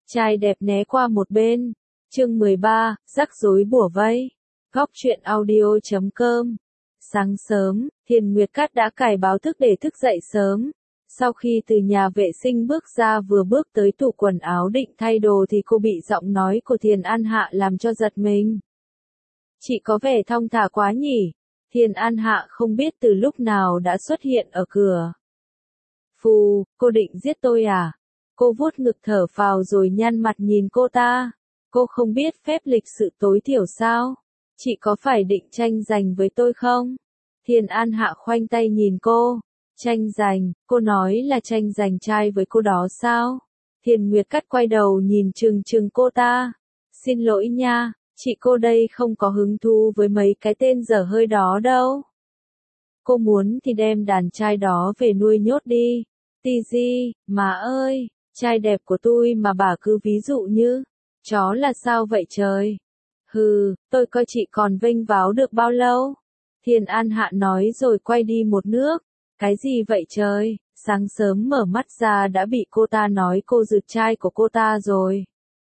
Trai đẹp né qua một bên. Chương 13, rắc rối bủa vây. Góc truyện audio.com. Sáng sớm, Thiền Nguyệt Cát đã cài báo thức để thức dậy sớm. Sau khi từ nhà vệ sinh bước ra vừa bước tới tủ quần áo định thay đồ thì cô bị giọng nói của Thiền An Hạ làm cho giật mình. Chị có vẻ thong thả quá nhỉ? Thiền An Hạ không biết từ lúc nào đã xuất hiện ở cửa. Phù, cô định giết tôi à? Cô vuốt ngực thở phào rồi nhăn mặt nhìn cô ta. Cô không biết phép lịch sự tối thiểu sao? Chị có phải định tranh giành với tôi không? Thiền An Hạ khoanh tay nhìn cô. Tranh giành, cô nói là tranh giành trai với cô đó sao? Thiền Nguyệt Cát quay đầu nhìn chừng cô ta. Xin lỗi nha, chị cô đây không có hứng thú với mấy cái tên dở hơi đó đâu. Cô muốn thì đem đàn trai đó về nuôi nhốt đi. Tì, má ơi, trai đẹp của tôi mà bà cứ ví dụ như chó là sao vậy trời? Hừ, tôi coi chị còn vênh váo được bao lâu? Thiền An Hạ nói rồi quay đi một nước. Cái gì vậy trời? Sáng sớm mở mắt ra đã bị cô ta nói cô rượt trai của cô ta rồi.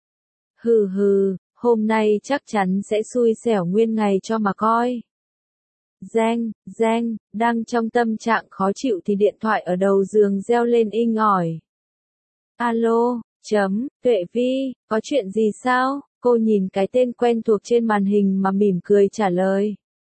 Hừ, hôm nay chắc chắn sẽ xui xẻo nguyên ngày cho mà coi. Giang, đang trong tâm trạng khó chịu thì điện thoại ở đầu giường reo lên inh ỏi. Alo, Tuệ Vi, có chuyện gì sao? Cô nhìn cái tên quen thuộc trên màn hình mà mỉm cười trả lời.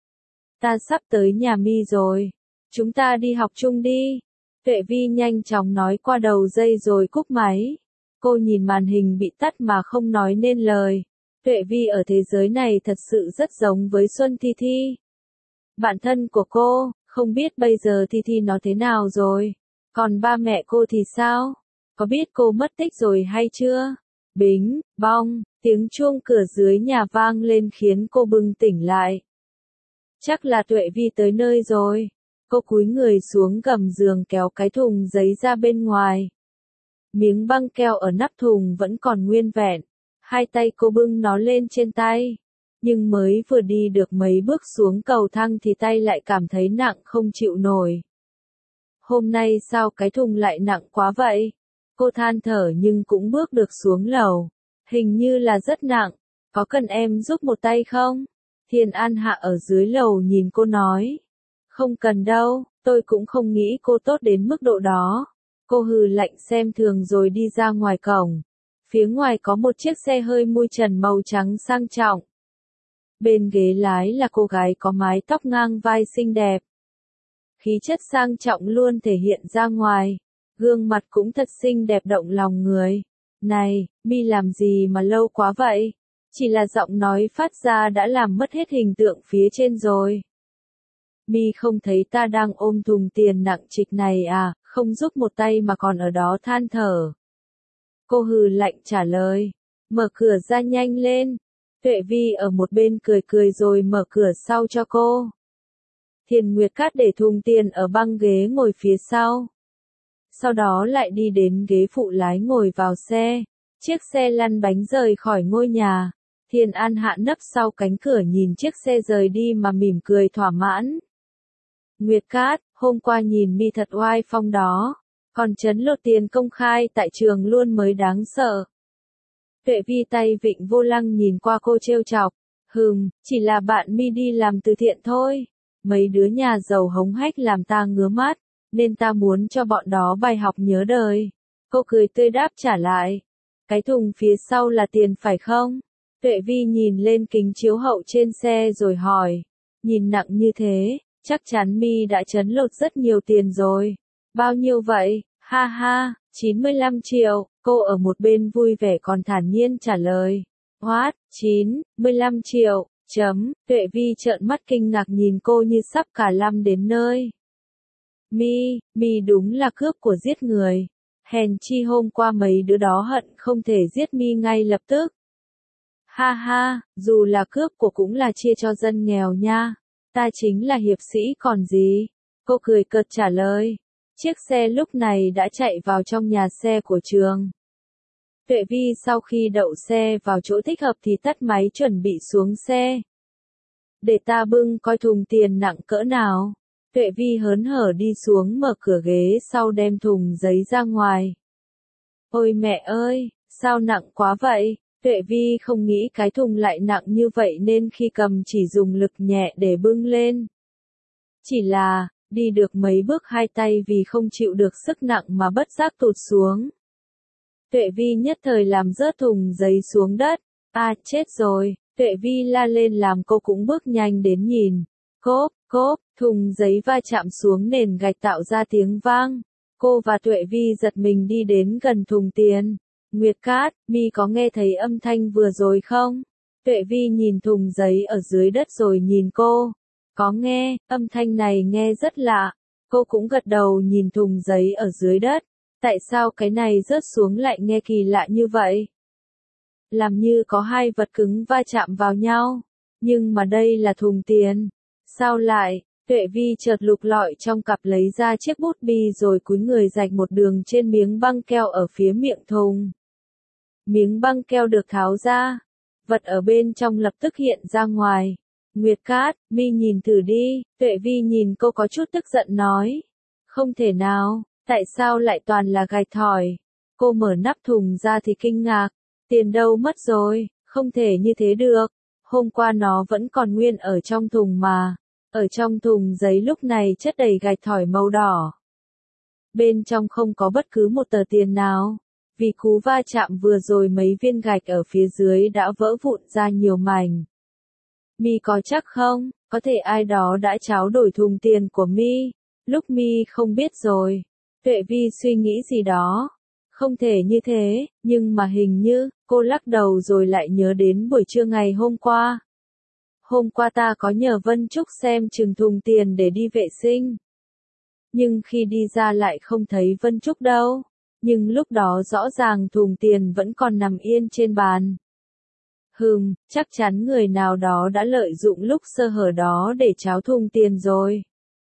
Ta sắp tới nhà Mi rồi. Chúng ta đi học chung đi. Tuệ Vi nhanh chóng nói qua đầu dây rồi cúp máy. Cô nhìn màn hình bị tắt mà không nói nên lời. Tuệ Vi ở thế giới này thật sự rất giống với Xuân Thi Thi. Bạn thân của cô, không biết bây giờ Thi Thi nó thế nào rồi. Còn ba mẹ cô thì sao? Có biết cô mất tích rồi hay chưa? Bính, bong, tiếng chuông cửa dưới nhà vang lên khiến cô bừng tỉnh lại. Chắc là Tuệ Vi tới nơi rồi. Cô cúi người xuống gầm giường kéo cái thùng giấy ra bên ngoài. Miếng băng keo ở nắp thùng vẫn còn nguyên vẹn. Hai tay cô bưng nó lên trên tay. Nhưng mới vừa đi được mấy bước xuống cầu thang thì tay lại cảm thấy nặng không chịu nổi. Hôm nay sao cái thùng lại nặng quá vậy? Cô than thở nhưng cũng bước được xuống lầu. Hình như là rất nặng. Có cần em giúp một tay không? Thiền An Hạ ở dưới lầu nhìn cô nói. Không cần đâu, tôi cũng không nghĩ cô tốt đến mức độ đó. Cô hừ lạnh xem thường rồi đi ra ngoài cổng. Phía ngoài có một chiếc xe hơi mui trần màu trắng sang trọng. Bên ghế lái là cô gái có mái tóc ngang vai xinh đẹp. Khí chất sang trọng luôn thể hiện ra ngoài. Gương mặt cũng thật xinh đẹp động lòng người. Này, Mi làm gì mà lâu quá vậy? Chỉ là giọng nói phát ra đã làm mất hết hình tượng phía trên rồi. Mi không thấy ta đang ôm thùng tiền nặng trịch này à, không giúp một tay mà còn ở đó than thở. Cô hừ lạnh trả lời. Mở cửa ra nhanh lên. Tuệ Vi ở một bên cười rồi mở cửa sau cho cô. Thiền Nguyệt Cát để thùng tiền ở băng ghế ngồi phía sau. Sau đó lại đi đến ghế phụ lái ngồi vào xe. Chiếc xe lăn bánh rời khỏi ngôi nhà. Thiền An Hạ nấp sau cánh cửa nhìn chiếc xe rời đi mà mỉm cười thỏa mãn. Nguyệt Cát, hôm qua nhìn Mi thật oai phong đó. Còn trấn lột tiền công khai tại trường luôn mới đáng sợ. Tuệ Vi tay vịn vô lăng nhìn qua cô trêu chọc. Chỉ là bạn Mi đi làm từ thiện thôi. Mấy đứa nhà giàu hống hách làm ta ngứa mắt, nên ta muốn cho bọn đó bài học nhớ đời. Cô cười tươi đáp trả lại. Cái thùng phía sau là tiền phải không? Tuệ Vi nhìn lên kính chiếu hậu trên xe rồi hỏi. Nhìn nặng như thế, chắc chắn Mi đã trấn lột rất nhiều tiền rồi. Bao nhiêu vậy? Ha, 95 triệu, cô ở một bên vui vẻ còn thản nhiên trả lời. What, 95 triệu, Tuệ Vi trợn mắt kinh ngạc nhìn cô như sắp cả lăm đến nơi. Mi đúng là cướp của giết người. Hèn chi hôm qua mấy đứa đó hận không thể giết Mi ngay lập tức. Ha, dù là cướp của cũng là chia cho dân nghèo nha. Ta chính là hiệp sĩ còn gì. Cô cười cợt trả lời. Chiếc xe lúc này đã chạy vào trong nhà xe của trường. Tuệ Vi sau khi đậu xe vào chỗ thích hợp thì tắt máy chuẩn bị xuống xe. Để ta bưng coi thùng tiền nặng cỡ nào. Tuệ Vi hớn hở đi xuống mở cửa ghế sau đem thùng giấy ra ngoài. Ôi mẹ ơi, Sao nặng quá vậy? Tuệ Vi không nghĩ cái thùng lại nặng như vậy nên khi cầm chỉ dùng lực nhẹ để bưng lên. Chỉ là, đi được mấy bước hai tay vì không chịu được sức nặng mà bất giác tụt xuống. Tuệ Vi nhất thời làm rớt thùng giấy xuống đất. À chết rồi, Tuệ Vi la lên làm cô cũng bước nhanh đến nhìn. Cốp, cốp, thùng giấy va chạm xuống nền gạch tạo ra tiếng vang. Cô và Tuệ Vi giật mình đi đến gần thùng tiền. Nguyệt Cát, mi có nghe thấy âm thanh vừa rồi không? Tuệ Vi nhìn thùng giấy ở dưới đất rồi nhìn cô. Có nghe, âm thanh này nghe rất lạ. Cô cũng gật đầu nhìn thùng giấy ở dưới đất. Tại sao cái này rớt xuống lại nghe kỳ lạ như vậy? Làm như có hai vật cứng va chạm vào nhau. Nhưng mà đây là thùng tiền. Sao lại? Tuệ Vi chợt lục lọi trong cặp lấy ra chiếc bút bi rồi cúi người rạch một đường trên miếng băng keo ở phía miệng thùng. Miếng băng keo được tháo ra. Vật ở bên trong lập tức hiện ra ngoài. Nguyệt Cát, mi nhìn thử đi. Tuệ Vi nhìn cô có chút tức giận nói. Không thể nào, tại sao lại toàn là gạch thỏi? Cô mở nắp thùng ra thì kinh ngạc. Tiền đâu mất rồi, không thể như thế được. Hôm qua nó vẫn còn nguyên ở trong thùng mà. Ở trong thùng giấy lúc này chất đầy gạch thỏi màu đỏ. Bên trong không có bất cứ một tờ tiền nào. Vì cú va chạm vừa rồi mấy viên gạch ở phía dưới đã vỡ vụn ra nhiều mảnh. Mi có chắc không, có thể ai đó đã tráo đổi thùng tiền của Mi? Lúc Mi không biết rồi. Tuệ Vi suy nghĩ gì đó. Không thể như thế, nhưng mà hình như, cô lắc đầu rồi lại nhớ đến buổi trưa ngày hôm qua. Hôm qua ta có nhờ Vân Trúc xem chừng thùng tiền để đi vệ sinh. Nhưng khi đi ra lại không thấy Vân Trúc đâu. Nhưng lúc đó rõ ràng thùng tiền vẫn còn nằm yên trên bàn. Chắc chắn người nào đó đã lợi dụng lúc sơ hở đó để tráo thùng tiền rồi.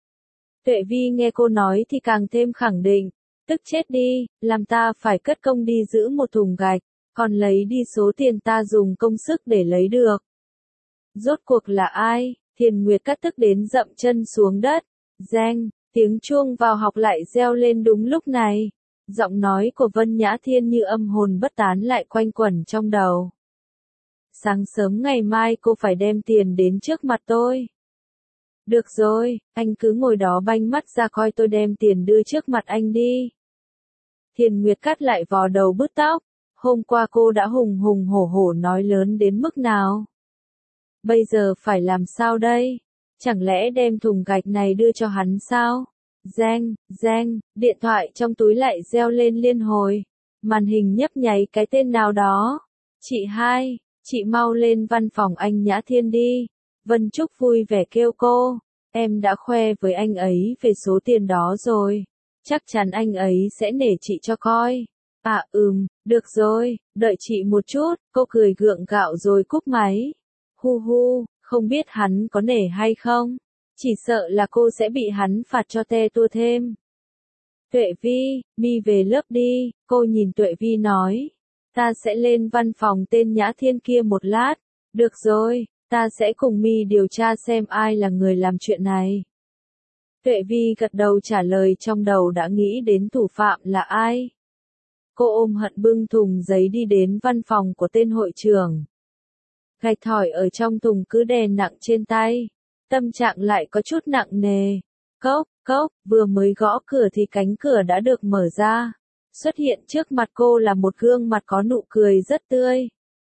Tuệ Vi nghe cô nói thì càng thêm khẳng định. Tức chết đi, làm ta phải cất công đi giữ một thùng gạch, còn lấy đi số tiền ta dùng công sức để lấy được. Rốt cuộc là ai? Thiền Nguyệt Cát tức đến dậm chân xuống đất. Reng, tiếng chuông vào học lại reo lên đúng lúc này. Giọng nói của Vân Nhã Thiên như âm hồn bất tán lại quanh quẩn trong đầu. Sáng sớm ngày mai cô phải đem tiền đến trước mặt tôi. Được rồi, anh cứ ngồi đó banh mắt ra coi tôi đem tiền đưa trước mặt anh đi. Thiền Nguyệt Cát lại vò đầu bứt tóc. Hôm qua cô đã hùng hùng hổ hổ nói lớn đến mức nào? Bây giờ phải làm sao đây? Chẳng lẽ đem thùng gạch này đưa cho hắn sao? Reng, reng, điện thoại trong túi lại reo lên liên hồi. Màn hình nhấp nháy cái tên nào đó. Chị hai, chị mau lên văn phòng anh Nhã Thiên đi. Vân Trúc vui vẻ kêu cô. Em đã khoe với anh ấy về số tiền đó rồi. Chắc chắn anh ấy sẽ nể chị cho coi. À được rồi, đợi chị một chút, cô cười gượng gạo rồi cúp máy. Hu, không biết hắn có nể hay không? Chỉ sợ là cô sẽ bị hắn phạt cho te tua thêm. Tuệ Vi, mi về lớp đi, cô nhìn Tuệ Vi nói. Ta sẽ lên văn phòng tên Nhã Thiên kia một lát. Được rồi, ta sẽ cùng mi điều tra xem ai là người làm chuyện này. Tuệ Vi gật đầu trả lời trong đầu đã nghĩ đến thủ phạm là ai. Cô ôm hận bưng thùng giấy đi đến văn phòng của tên hội trưởng. Gạch thỏi ở trong thùng cứ đè nặng trên tay. Tâm trạng lại có chút nặng nề. Cốc, vừa mới gõ cửa thì cánh cửa đã được mở ra. Xuất hiện trước mặt cô là một gương mặt có nụ cười rất tươi.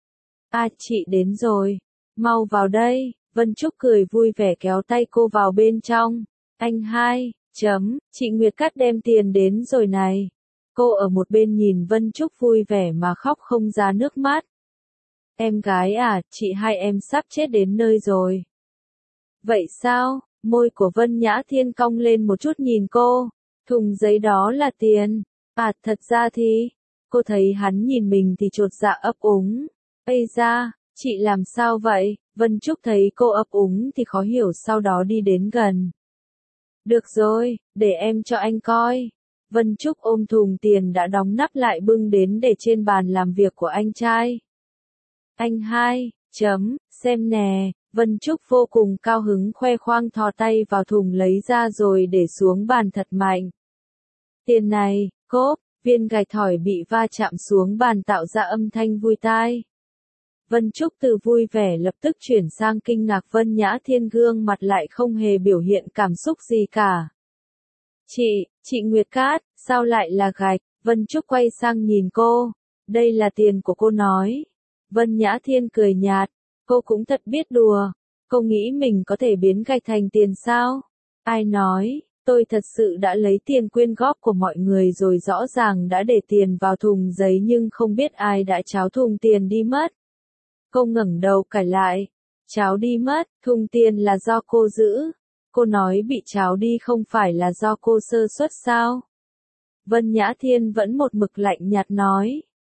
À chị đến rồi. Mau vào đây. Vân Trúc cười vui vẻ kéo tay cô vào bên trong. Anh hai, chị Nguyệt Cát đem tiền đến rồi này. Cô ở một bên nhìn Vân Trúc vui vẻ mà khóc không ra nước mắt. Em gái à, chị hai em sắp chết đến nơi rồi. Vậy sao? Môi của Vân Nhã Thiên cong lên một chút nhìn cô. Thùng giấy đó là tiền. À thật ra thì, cô thấy hắn nhìn mình thì chột dạ ấp úng. Ây da, chị làm sao vậy? Vân Trúc thấy cô ấp úng thì khó hiểu sau đó đi đến gần. Được rồi, để em cho anh coi. Vân Trúc ôm thùng tiền đã đóng nắp lại bưng đến để trên bàn làm việc của anh trai. Anh hai, xem nè, Vân Trúc vô cùng cao hứng khoe khoang thò tay vào thùng lấy ra rồi để xuống bàn thật mạnh. Tiền này, cốp, Viên gạch thỏi bị va chạm xuống bàn tạo ra âm thanh vui tai. Vân Trúc từ vui vẻ lập tức chuyển sang kinh ngạc, Vân Nhã Thiên gương mặt lại không hề biểu hiện cảm xúc gì cả. Chị Nguyệt Cát, sao lại là gạch? Vân Trúc quay sang nhìn cô. Đây là tiền của cô nói. Vân Nhã Thiên cười nhạt. Cô cũng thật biết đùa. Cô nghĩ mình có thể biến gạch thành tiền sao? Ai nói, tôi thật sự đã lấy tiền quyên góp của mọi người rồi, rõ ràng đã để tiền vào thùng giấy nhưng không biết ai đã tráo thùng tiền đi mất. Cô ngẩng đầu cải lại. Tráo đi mất, thùng tiền là do cô giữ. Cô nói bị tráo đi không phải là do cô sơ suất sao? Vân Nhã Thiên vẫn một mực lạnh nhạt nói.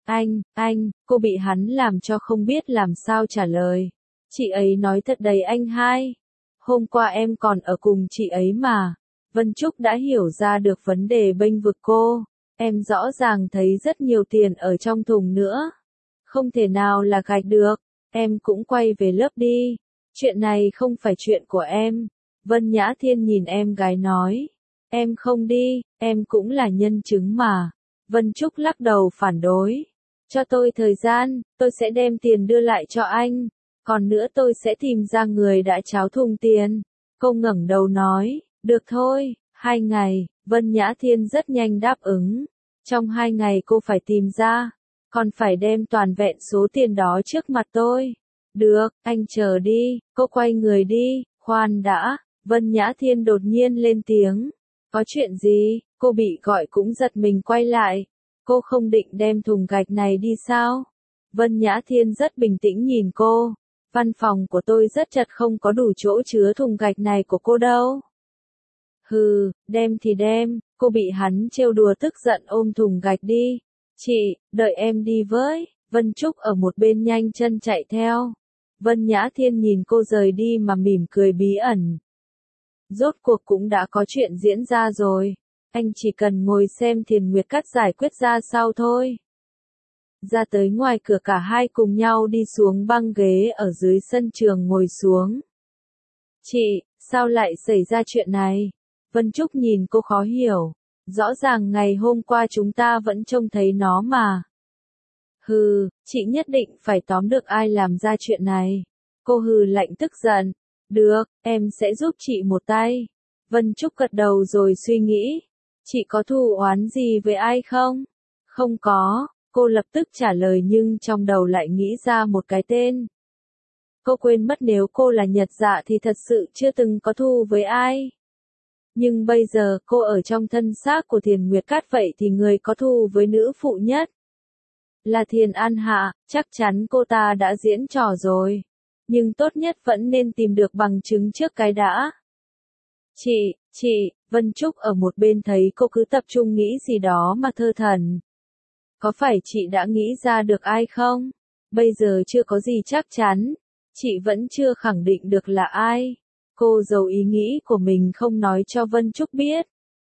Cô bị hắn làm cho không biết làm sao trả lời. Chị ấy nói thật đấy anh hai. Hôm qua em còn ở cùng chị ấy mà. Vân Trúc đã hiểu ra được vấn đề bênh vực cô. Em rõ ràng thấy rất nhiều tiền ở trong thùng nữa. Không thể nào là gạch được. Em cũng quay về lớp đi. Chuyện này không phải chuyện của em. Vân Nhã Thiên nhìn em gái nói. Em không đi, em cũng là nhân chứng mà. Vân Trúc lắc đầu phản đối. Cho tôi thời gian, tôi sẽ đem tiền đưa lại cho anh. Còn nữa tôi sẽ tìm ra người đã tráo thùng tiền. Cô ngẩng đầu nói, được thôi, 2 ngày, Vân Nhã Thiên rất nhanh đáp ứng. Trong 2 ngày cô phải tìm ra, còn phải đem toàn vẹn số tiền đó trước mặt tôi. Được, anh chờ đi, cô quay người đi, khoan đã, Vân Nhã Thiên đột nhiên lên tiếng. Có chuyện gì? Cô bị gọi cũng giật mình quay lại. Cô không định đem thùng gạch này đi sao? Vân Nhã Thiên rất bình tĩnh nhìn cô. Văn phòng của tôi rất chật, không có đủ chỗ chứa thùng gạch này của cô đâu. Hừ, đem thì đem, cô bị hắn trêu đùa tức giận ôm thùng gạch đi. Chị, đợi em đi với. Vân Trúc ở một bên nhanh chân chạy theo. Vân Nhã Thiên nhìn cô rời đi mà mỉm cười bí ẩn. Rốt cuộc cũng đã có chuyện diễn ra rồi. Anh chỉ cần ngồi xem Thiền Nguyệt Cát giải quyết ra sao thôi. Ra tới ngoài cửa cả hai cùng nhau đi xuống băng ghế ở dưới sân trường ngồi xuống. Chị, sao lại xảy ra chuyện này? Vân Trúc nhìn cô khó hiểu. Rõ ràng ngày hôm qua chúng ta vẫn trông thấy nó mà. Hừ, chị nhất định phải tóm được ai làm ra chuyện này. Cô hừ lạnh tức giận. Được, em sẽ giúp chị một tay. Vân Trúc gật đầu rồi suy nghĩ. Chị có thù oán gì với ai không? Không có, cô lập tức trả lời nhưng trong đầu lại nghĩ ra một cái tên. Cô quên mất nếu cô là Nhật Dạ thì thật sự chưa từng có thù với ai. Nhưng bây giờ cô ở trong thân xác của Thiền Nguyệt Cát, vậy thì người có thù với nữ phụ nhất là Thiền An Hạ, chắc chắn cô ta đã diễn trò rồi. Nhưng tốt nhất vẫn nên tìm được bằng chứng trước cái đã. Chị, Vân Trúc ở một bên thấy cô cứ tập trung nghĩ gì đó mà thơ thẩn. Có phải chị đã nghĩ ra được ai không? Bây giờ chưa có gì chắc chắn. Chị vẫn chưa khẳng định được là ai. Cô giấu ý nghĩ của mình không nói cho Vân Trúc biết.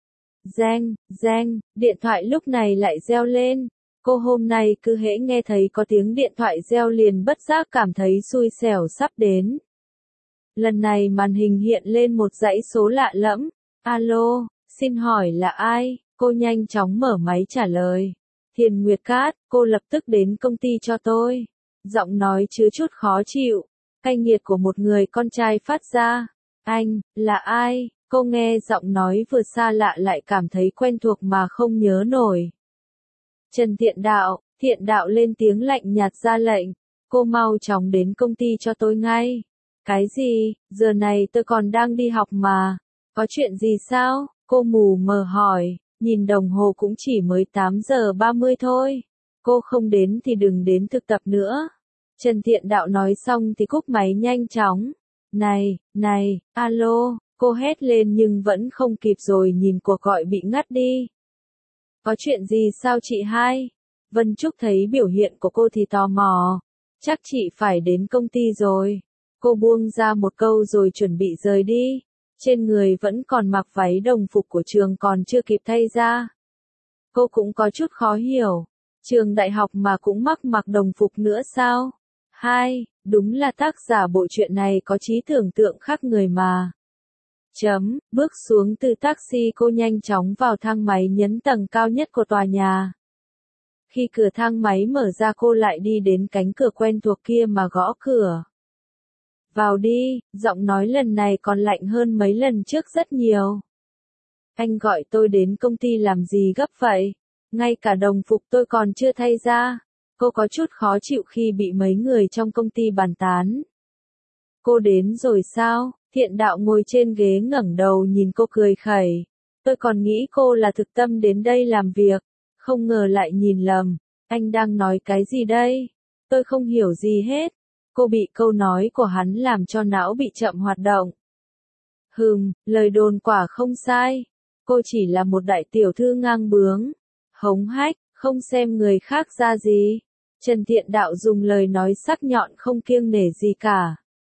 Reng, điện thoại lúc này lại reo lên. Cô hôm nay cứ hễ nghe thấy có tiếng điện thoại reo liền bất giác cảm thấy xui xẻo sắp đến. Lần này màn hình hiện lên một dãy số lạ lẫm. Alo, xin hỏi là ai? Cô nhanh chóng mở máy trả lời. Thiền Nguyệt Cát, cô lập tức đến công ty cho tôi. Giọng nói chứa chút khó chịu. Cay nghiệt của một người con trai phát ra. Anh, là ai? Cô nghe giọng nói vừa xa lạ lại cảm thấy quen thuộc mà không nhớ nổi. Trần Thiện Đạo lên tiếng lạnh nhạt ra lệnh. Cô mau chóng đến công ty cho tôi ngay. Cái gì, giờ này tôi còn đang đi học mà. Có chuyện gì sao? Cô mù mờ hỏi, nhìn đồng hồ cũng chỉ mới 8 giờ 30 thôi. Cô không đến thì đừng đến thực tập nữa. Trần Thiện Đạo nói xong thì cúp máy nhanh chóng. Này, alo, cô hét lên nhưng vẫn không kịp rồi nhìn cuộc gọi bị ngắt đi. Có chuyện gì sao chị hai? Vân Trúc thấy biểu hiện của cô thì tò mò. Chắc chị phải đến công ty rồi. Cô buông ra một câu rồi chuẩn bị rời đi. Trên người vẫn còn mặc váy đồng phục của trường còn chưa kịp thay ra. Cô cũng có chút khó hiểu. Trường đại học mà cũng mặc đồng phục nữa sao? Đúng là tác giả bộ truyện này có trí tưởng tượng khác người mà. Bước xuống từ taxi cô nhanh chóng vào thang máy nhấn tầng cao nhất của tòa nhà. Khi cửa thang máy mở ra cô lại đi đến cánh cửa quen thuộc kia mà gõ cửa. Vào đi, giọng nói lần này còn lạnh hơn mấy lần trước rất nhiều. Anh gọi tôi đến công ty làm gì gấp vậy? Ngay cả đồng phục tôi còn chưa thay ra. Cô có chút khó chịu khi bị mấy người trong công ty bàn tán. Cô đến rồi sao? Thiện đạo ngồi trên ghế ngẩng đầu nhìn cô cười khẩy. Tôi còn nghĩ cô là thực tâm đến đây làm việc. Không ngờ lại nhìn lầm. Anh đang nói cái gì đây? Tôi không hiểu gì hết. Cô bị câu nói của hắn làm cho não bị chậm hoạt động. Lời đồn quả không sai. Cô chỉ là một đại tiểu thư ngang bướng, hống hách, không xem người khác ra gì. Trần Thiện Đạo dùng lời nói sắc nhọn không kiêng nể gì cả.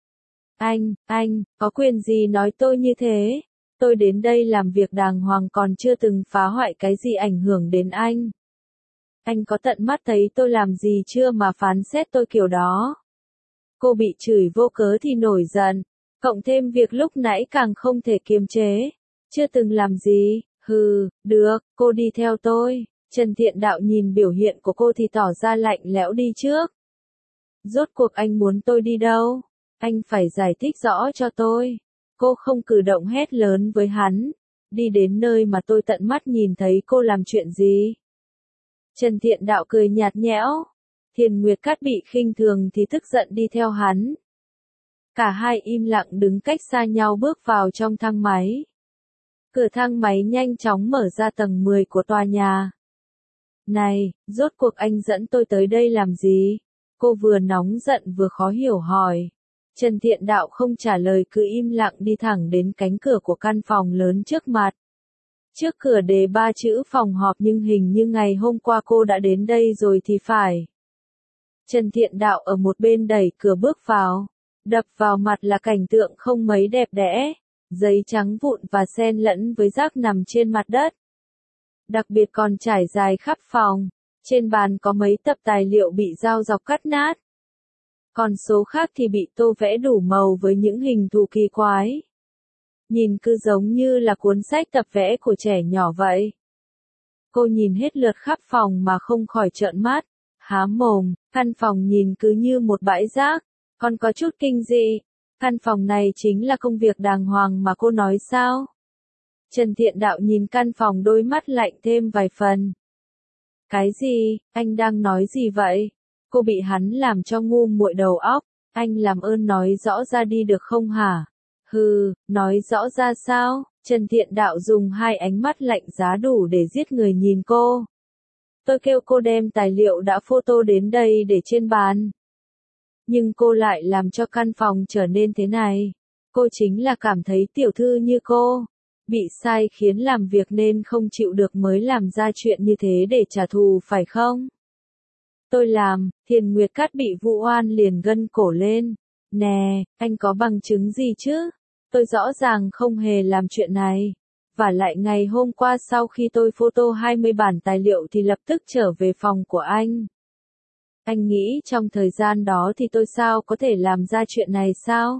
Anh, có quyền gì nói tôi như thế? Tôi đến đây làm việc đàng hoàng còn chưa từng phá hoại cái gì ảnh hưởng đến anh. Anh có tận mắt thấy tôi làm gì chưa mà phán xét tôi kiểu đó? Cô bị chửi vô cớ thì nổi giận, cộng thêm việc lúc nãy càng không thể kiềm chế. Chưa từng làm gì, được, cô đi theo tôi. Trần Thiện Đạo nhìn biểu hiện của cô thì tỏ ra lạnh lẽo đi trước. Rốt cuộc anh muốn tôi đi đâu? Anh phải giải thích rõ cho tôi. Cô không cử động hét lớn với hắn. Đi đến nơi mà tôi tận mắt nhìn thấy cô làm chuyện gì? Trần Thiện Đạo cười nhạt nhẽo. Thiền Nguyệt Cát bị khinh thường thì tức giận đi theo hắn. Cả hai im lặng đứng cách xa nhau bước vào trong thang máy. Cửa thang máy nhanh chóng mở ra tầng 10 của tòa nhà. Này, rốt cuộc anh dẫn tôi tới đây làm gì? Cô vừa nóng giận vừa khó hiểu hỏi. Trần Thiện Đạo không trả lời cứ im lặng đi thẳng đến cánh cửa của căn phòng lớn trước mặt. Trước cửa đề 3 chữ phòng họp nhưng hình như ngày hôm qua cô đã đến đây rồi thì phải. Trần Thiện Đạo ở một bên đẩy cửa bước vào. Đập vào mặt là cảnh tượng không mấy đẹp đẽ. Giấy trắng vụn và xen lẫn với rác nằm trên mặt đất. Đặc biệt còn trải dài khắp phòng. Trên bàn có mấy tập tài liệu bị dao dọc cắt nát. Còn số khác thì bị tô vẽ đủ màu với những hình thù kỳ quái. Nhìn cứ giống như là cuốn sách tập vẽ của trẻ nhỏ vậy. Cô nhìn hết lượt khắp phòng mà không khỏi trợn mắt, há mồm, căn phòng nhìn cứ như một bãi rác, còn có chút kinh dị. Căn phòng này chính là công việc đàng hoàng mà cô nói sao? Trần Thiện Đạo nhìn căn phòng đôi mắt lạnh thêm vài phần. Cái gì, anh đang nói gì vậy? Cô bị hắn làm cho ngu muội đầu óc, anh làm ơn nói rõ ra đi được không hả? Nói rõ ra sao? Trần Thiện Đạo dùng hai ánh mắt lạnh giá đủ để giết người nhìn cô. Tôi kêu cô đem tài liệu đã photo đến đây để trên bàn. Nhưng cô lại làm cho căn phòng trở nên thế này. Cô chính là cảm thấy tiểu thư như cô bị sai khiến làm việc nên không chịu được mới làm ra chuyện như thế để trả thù phải không? Tôi làm, Thiền Nguyệt Cát bị vu oan liền gân cổ lên. Nè, anh có bằng chứng gì chứ? Tôi rõ ràng không hề làm chuyện này. Và lại ngày hôm qua sau khi tôi photo 20 bản tài liệu thì lập tức trở về phòng của anh. Anh nghĩ trong thời gian đó thì tôi sao có thể làm ra chuyện này sao?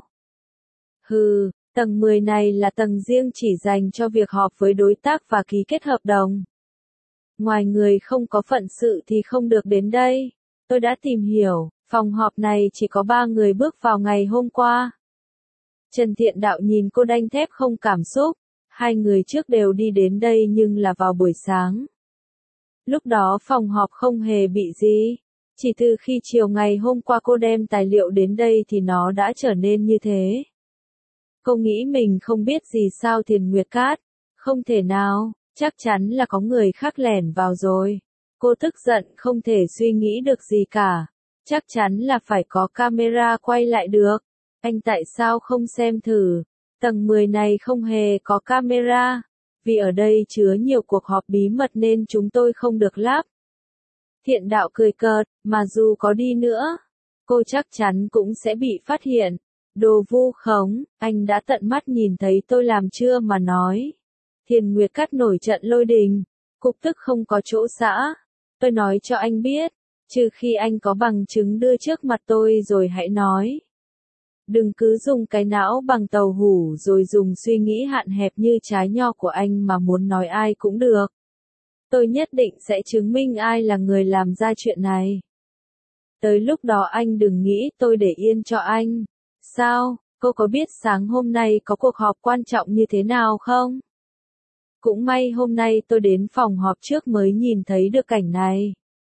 Tầng 10 này là tầng riêng chỉ dành cho việc họp với đối tác và ký kết hợp đồng. Ngoài người không có phận sự thì không được đến đây. Tôi đã tìm hiểu, phòng họp này chỉ có 3 người bước vào ngày hôm qua. Trần Thiện Đạo nhìn cô đanh thép không cảm xúc. 2 người trước đều đi đến đây nhưng là vào buổi sáng. Lúc đó phòng họp không hề bị gì. Chỉ từ khi chiều ngày hôm qua cô đem tài liệu đến đây thì nó đã trở nên như thế. Cô nghĩ mình không biết gì sao Thiền Nguyệt Cát? Không thể nào, chắc chắn là có người khác lẻn vào rồi. Cô tức giận không thể suy nghĩ được gì cả. Chắc chắn là phải có camera quay lại được. Anh tại sao không xem thử? Tầng 10 này không hề có camera. Vì ở đây chứa nhiều cuộc họp bí mật nên chúng tôi không được lắp. Thiện Đạo cười cợt, mà dù có đi nữa, cô chắc chắn cũng sẽ bị phát hiện. Đồ vu khống, anh đã tận mắt nhìn thấy tôi làm chưa mà nói. Thiền Nguyệt Cát nổi trận lôi đình, cục tức không có chỗ xã. Tôi nói cho anh biết, trừ khi anh có bằng chứng đưa trước mặt tôi rồi hãy nói. Đừng cứ dùng cái não bằng tàu hủ rồi dùng suy nghĩ hạn hẹp như trái nho của anh mà muốn nói ai cũng được. Tôi nhất định sẽ chứng minh ai là người làm ra chuyện này. Tới lúc đó anh đừng nghĩ tôi để yên cho anh. Sao, cô có biết sáng hôm nay có cuộc họp quan trọng như thế nào không? Cũng may hôm nay tôi đến phòng họp trước mới nhìn thấy được cảnh này.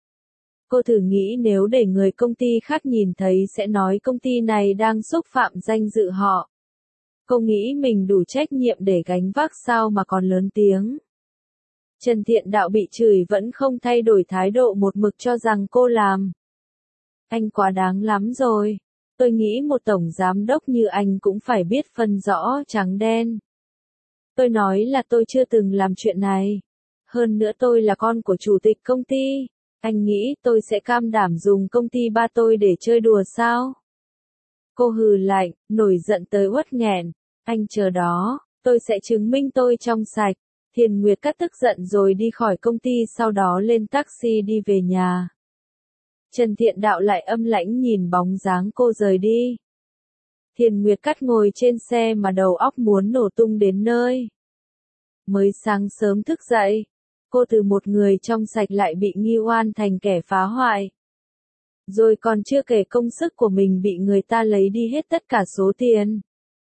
Cô thử nghĩ nếu để người công ty khác nhìn thấy sẽ nói công ty này đang xúc phạm danh dự họ. Cô nghĩ mình đủ trách nhiệm để gánh vác sao mà còn lớn tiếng. Trần Thiện Đạo bị chửi vẫn không thay đổi thái độ một mực cho rằng cô làm. Anh quá đáng lắm rồi. Tôi nghĩ một tổng giám đốc như anh cũng phải biết phân rõ trắng đen. Tôi nói là tôi chưa từng làm chuyện này. Hơn nữa tôi là con của chủ tịch công ty. Anh nghĩ tôi sẽ cam đảm dùng công ty ba tôi để chơi đùa sao? Cô hừ lạnh, nổi giận tới uất nghẹn. Anh chờ đó, tôi sẽ chứng minh tôi trong sạch. Thiền Nguyệt Cát tức giận rồi đi khỏi công ty sau đó lên taxi đi về nhà. Trần Thiện Đạo lại âm lãnh nhìn bóng dáng cô rời đi. Thiền Nguyệt Cát ngồi trên xe mà đầu óc muốn nổ tung đến nơi. Mới sáng sớm thức dậy, cô từ một người trong sạch lại bị nghi oan thành kẻ phá hoại. Rồi còn chưa kể công sức của mình bị người ta lấy đi hết tất cả số tiền.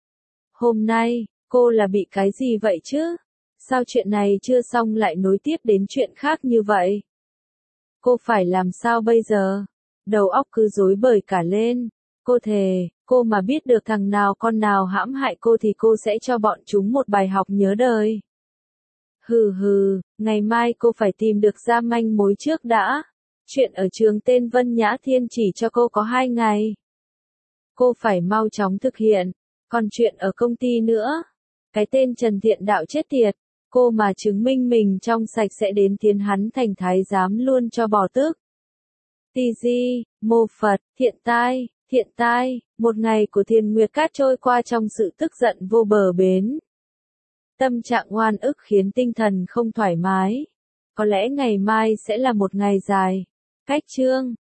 Hôm nay, cô là bị cái gì vậy chứ? Sao chuyện này chưa xong lại nối tiếp đến chuyện khác như vậy? Cô phải làm sao bây giờ? Đầu óc cứ rối bời cả lên. Cô thề, cô mà biết được thằng nào con nào hãm hại cô thì cô sẽ cho bọn chúng một bài học nhớ đời. Hừ hừ, ngày mai cô phải tìm được ra manh mối trước đã. Chuyện ở trường tên Vân Nhã Thiên chỉ cho cô có 2 ngày. Cô phải mau chóng thực hiện. Còn chuyện ở công ty nữa. Cái tên Trần Thiện Đạo chết tiệt. Cô mà chứng minh mình trong sạch sẽ đến tiến hắn thành thái giám luôn cho bỏ tước. Di, mô Phật, thiện tai, một ngày của Thiền Nguyệt Cát trôi qua trong sự tức giận vô bờ bến. Tâm trạng oan ức khiến tinh thần không thoải mái. Có lẽ ngày mai sẽ là một ngày dài. Cách chương